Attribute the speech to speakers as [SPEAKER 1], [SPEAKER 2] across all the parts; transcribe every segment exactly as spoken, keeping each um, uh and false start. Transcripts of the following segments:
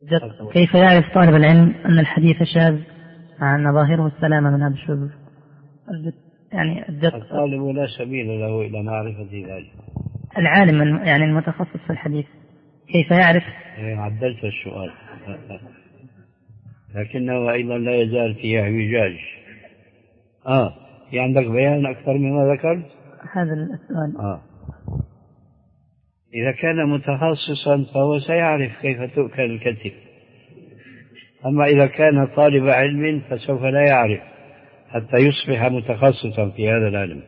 [SPEAKER 1] كيف يعرف طالب العلم أن الحديث شاذ مع أن ظاهره السلامة من هذا الشذوذ؟ يعني
[SPEAKER 2] الطالب لا سبيل له إلى معرفة ذلك.
[SPEAKER 1] العالم يعني المتخصص في الحديث كيف يعرف؟
[SPEAKER 2] عدلت السؤال لكنه أيضا لا يزال فيه اعوجاج. آه في عندك بيان أكثر مما ذكرت؟
[SPEAKER 1] هذا السؤال.
[SPEAKER 2] آه إذا كان متخصصا فهو سيعرف كيف تؤكل الكتف، أما إذا كان طالب علم فسوف لا يعرف حتى يصبح متخصصا في هذا العلم.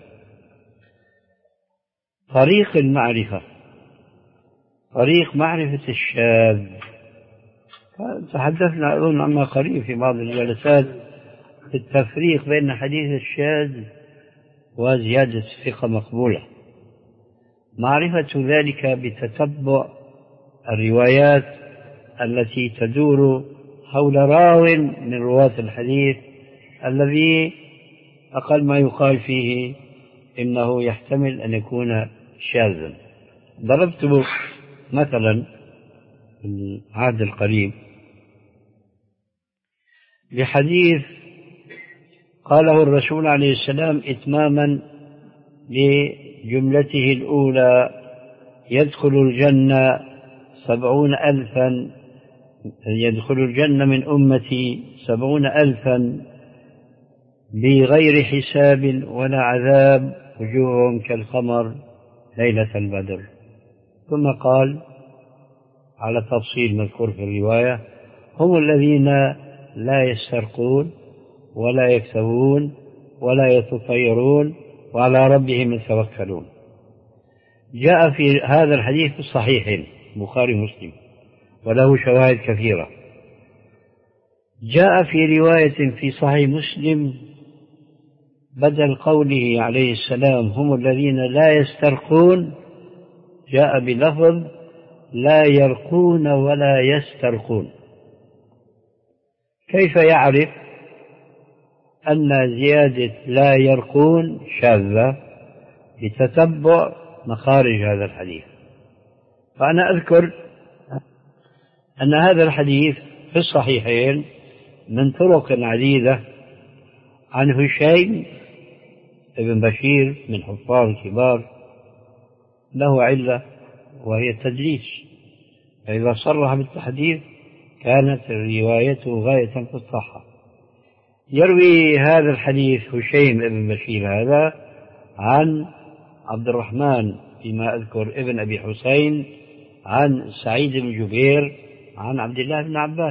[SPEAKER 2] طريق المعرفة، طريق معرفة الشاذ، تحدثنا أظن عما قريب في بعض الجلسات في التفريق بين حديث الشاذ وزيادة الثقة مقبولة. معرفة ذلك بتتبع الروايات التي تدور حول راو من رواة الحديث الذي أقل ما يقال فيه إنه يحتمل أن يكون شاذا. ضربت مثلا في العهد القريب بحديث قاله الرسول عليه السلام إتماما لجملته الأولى: يدخل الجنة سبعون ألفا يدخل الجنة من أمتي سبعون ألفا بغير حساب ولا عذاب وجوههم كالقمر ليلة البدر. ثم قال على تفصيل مذكور في الرواية: هم الذين لا يسترقون ولا يكتوون ولا يتطيرون وعلى ربهم يتوكلون. جاء في هذا الحديث في الصحيحين البخاري ومسلم وله شواهد كثيرة. جاء في رواية في صحيح مسلم بدل قوله عليه السلام هم الذين لا يسترقون جاء بلفظ لا يرقون ولا يسترقون. كيف يعرف أن زيادة لا يرقون شاذة؟ بتتبع مخارج هذا الحديث. فأنا أذكر أن هذا الحديث في الصحيحين من طرق عديدة عن هشيم ابن بشير من حفاظ الكبار له علة وهي التدليس، فإذا صرح بالتحديث كانت روايته غاية في الصحة. يروي هذا الحديث هشيم ابن بشير هذا عن عبد الرحمن فيما أذكر ابن أبي حسين عن سعيد بن جبير عن عبد الله بن عباس.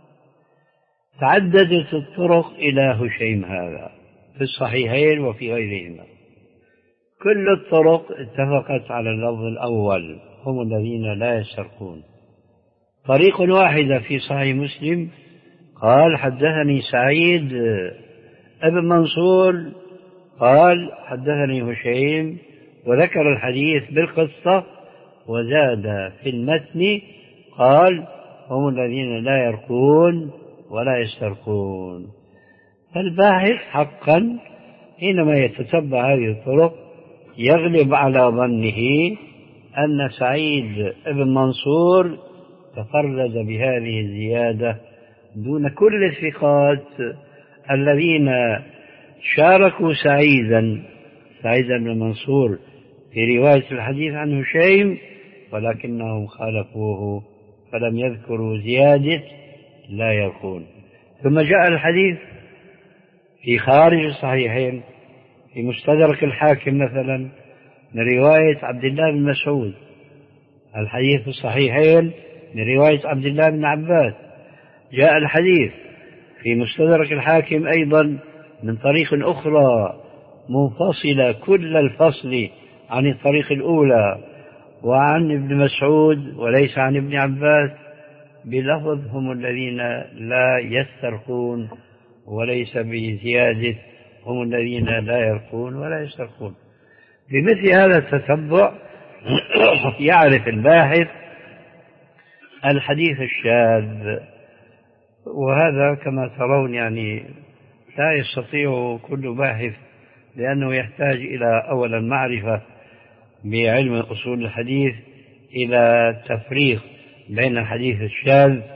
[SPEAKER 2] تعددت الطرق إلى هشيم هذا في الصحيحين وفي غيرهما. كل الطرق اتفقت على اللفظ الأول هم الذين لا يسترقون. طريق واحدة في صحيح مسلم قال حدثني سعيد ابن منصور قال حدثني هشيم وذكر الحديث بالقصة وزاد في المتن قال هم الذين لا يرقون ولا يسترقون. فالباحث حقا حينما يتتبع هذه الطرق يغلب على ظنه أن سعيد ابن منصور تفرد بهذه الزيادة دون كل الثقات الذين شاركوا سعيدا سعيد بن منصور في رواية الحديث عن هشيم، ولكنهم خالفوه فلم يذكروا زيادة لا يرقون. ثم جاء الحديث في خارج الصحيحين في مستدرك الحاكم مثلا من رواية عبد الله بن مسعود، الحديث في الصحيحين من رواية عبد الله بن عباس. جاء الحديث في مستدرك الحاكم أيضا من طريق أخرى منفصلة كل الفصل عن الطريق الأولى وعن ابن مسعود وليس عن ابن عباس بلفظ هم الذين لا يسترقون وليس بزيادة هم الذين لا يرقون ولا يسترقون. بمثل هذا التتبع يعرف الباحث الحديث الشاذ، وهذا كما ترون يعني لا يستطيع كل باحث لأنه يحتاج إلى أولا معرفة بعلم أصول الحديث إلى تفريق بين الحديث الشاذ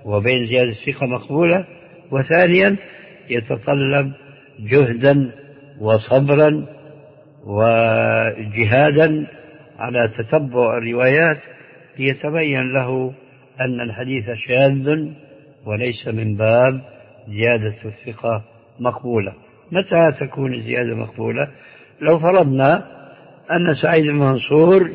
[SPEAKER 2] وبين زيادة ثقة مقبولة. وثانيا يتطلب جهدا وصبرا وجهادا على تتبع الروايات ليتبين له أن الحديث شاذ وليس من باب زيادة الثقة مقبولة. متى تكون الزيادة مقبولة؟ لو فرضنا أن سعيد بن منصور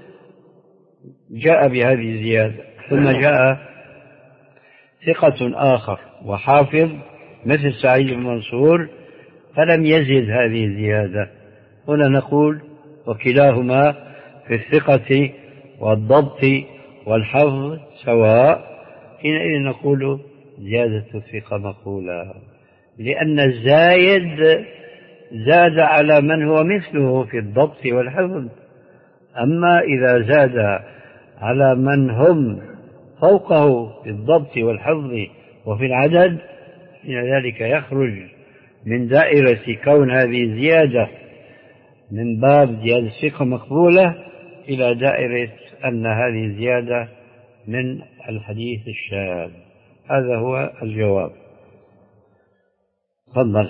[SPEAKER 2] جاء بهذه الزيادة ثم جاء ثقة آخر وحافظ مثل سعيد بن منصور فلم يزد هذه الزيادة، هنا نقول وكلاهما في الثقة والضبط والحفظ سواء، حينئذ نقول زيادة الثقة مقبولة، لأن الزايد زاد على من هو مثله في الضبط والحفظ. أما إذا زاد على من هم فوقه في الضبط والحفظ وفي العدد، إن ذلك يخرج من دائرة كون هذه الزيادة من باب زيادة الثقة مقبولة إلى دائرة أن هذه الزيادة من الحديث الشاذ. هذا هو الجواب. تفضل.